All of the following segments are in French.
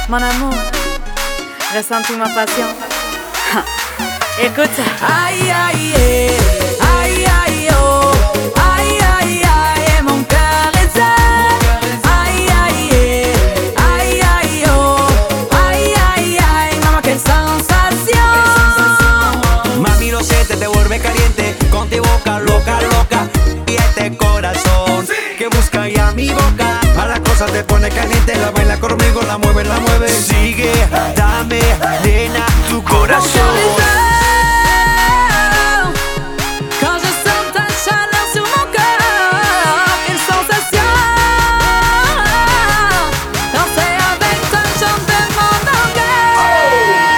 Mon amour, ressens-tu ma passion? Écoute. Aïe aïe aïe aïe oh, aïe aïe aïe, mon cœur est zen. Aïe aïe aïe aïe oh, aïe aïe aïe, mamá qué sensación. Mami, lo sé, te vuelve caliente con tu boca loca, loca. Y este corazón que busca ya mi boca. A la cosa te pone caliente, la baila conmigo, la mueve, la mueve. Sigue, dame, nena, tu corazón. Quand je sens ta chaleur sur mon corps, quelle sensation. Danser avec toi, chante de mon orgueil.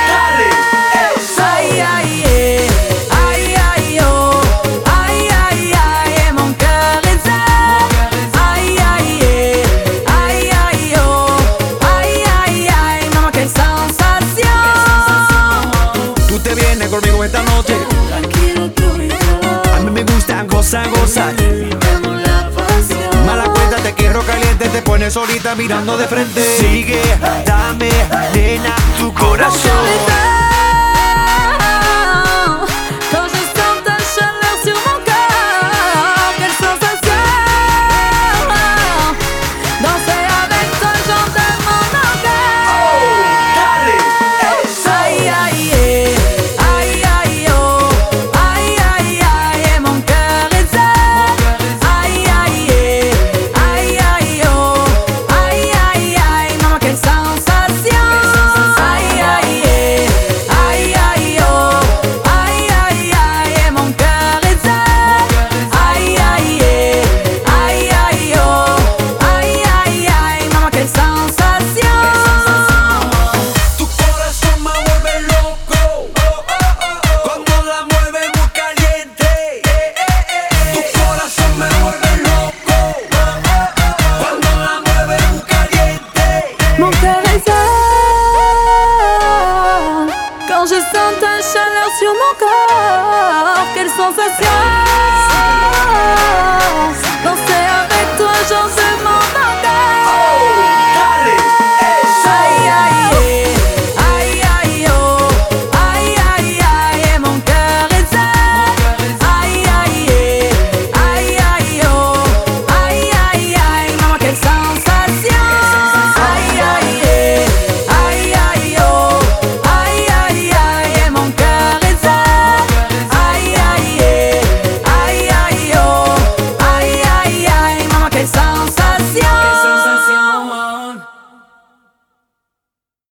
Aïe aïe aïe aïe oh, aïe aïe aïe, mon cœur est zen. Aïe aïe aïe aïe oh, aïe aïe aïe, mamá quelle sensation. Tú te vienes conmigo esta noche. Tranquilo tú y yo, A mí me gusta goza, goza. vivimos la pasión. Mala cuenta, te quiero caliente, te pones solita mirando de frente. Sigue, dame, nena, tu corazón.